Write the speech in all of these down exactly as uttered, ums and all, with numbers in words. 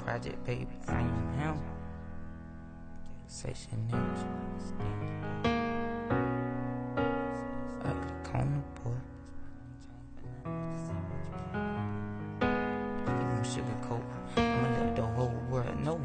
Project baby, I am him. Say shit names. Ugly corner boy. Give him sugar coat. I'ma let the whole world know.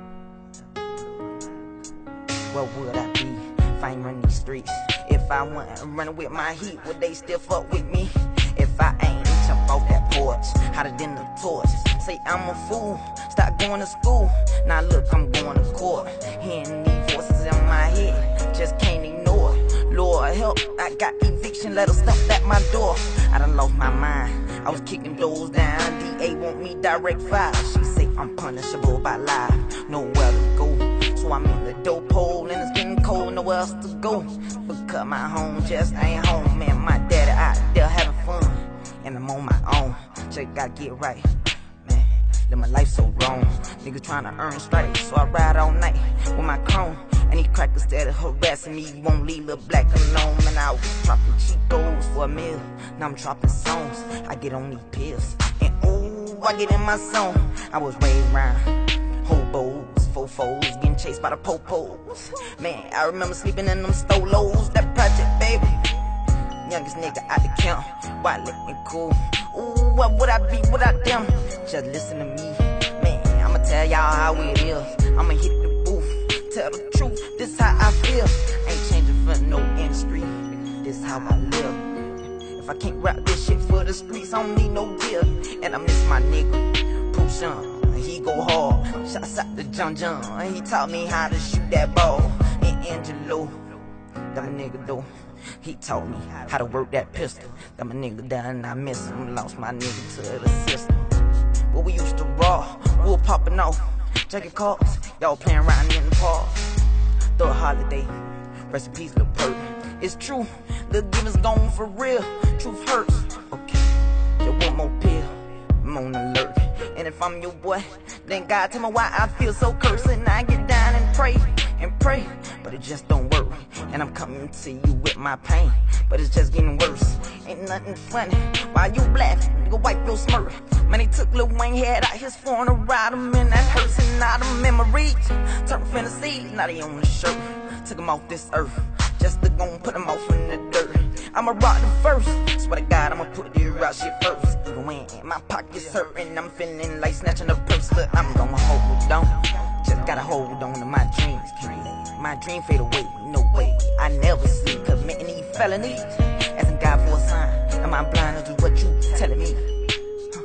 What would I be if I ain't run these streets? If I wasn't running with my heat, would they still fuck with me? If I ain't jump off that porch, hotter than the torch. Say I'm a fool, stop going to school. Now look, I'm going to court. Hearing these voices in my head, just can't ignore. Lord help, I got eviction letters stumped at my door. I done lost my mind, I was kicking doors down. D A want me direct file. She say I'm punishable by life, nowhere to go. So I'm in the dope hole and it's getting cold, nowhere else to go. Because my home just ain't home, man. My daddy out there having fun, and I'm on my own. Just gotta get right, man. Live my life so wrong. Nigga tryna earn stripes, so I ride all night with my chrome. And these crackers steady harassing me, you won't leave little black alone. Man, I was dropping Chicos for a meal, now I'm dropping songs. I get on these pills, and ooh, I get in my zone. I was raised around hobos, fofos, getting chased by the popos. Man, I remember sleeping in them stolos. That Project baby, youngest nigga out the camp, white looking cool. Ooh, what would I be without them? Just listen to me, man, I'ma tell y'all how it is. I'ma hit the booth, tell the truth, this how I feel. Ain't changing for no industry, this how I live. If I can't rap this shit for the streets, I don't need no deal. And I miss my nigga, Pusha, he go hard. Shots out to John John, he taught me how to shoot that ball. And Angelo, that my nigga though, he taught me how to work that pistol. That my nigga done, I miss him, lost my nigga to the system. But we used to raw, we were popping off, jacket cars, y'all playing around in the park. Throw a holiday, rest in peace, Lil Perk. It's true, the giving's gone for real, truth hurts. Okay, just one more pill, I'm on alert. And if I'm your boy, then God tell me why I feel so cursed. And I get down and pray, and pray, but it just don't work. And I'm coming to you with my pain, but it's just getting worse. Ain't nothing funny, while you black, nigga wipe your smirk. Man, they took Lil Wayne head out his phone to ride him, and that hurts. And now the memories turn fantasy, now they on the shirt. Took him off this earth, just to gon' put him off in the dirt. I'ma rock the first, swear to God, I'ma put the rock shit first. Even when my pockets hurtin', I'm feeling like snatching a purse. Look, I'm gonna hold it on, just gotta hold on to my dreams. My dream fade away, no way, I never see committing these felonies. Asking God for a sign, am I blind to what you telling me? Huh.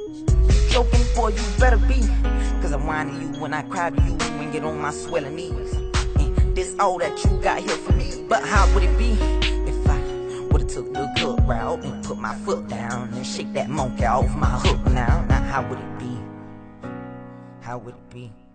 You joking, boy, you better be, cause I'm whining you when I cry to you and get on my swelling knees. And this all that you got here for me, but how would it be if I would've took the good route and put my foot down and shake that monkey off my hook now? Now how would it be? How would it be?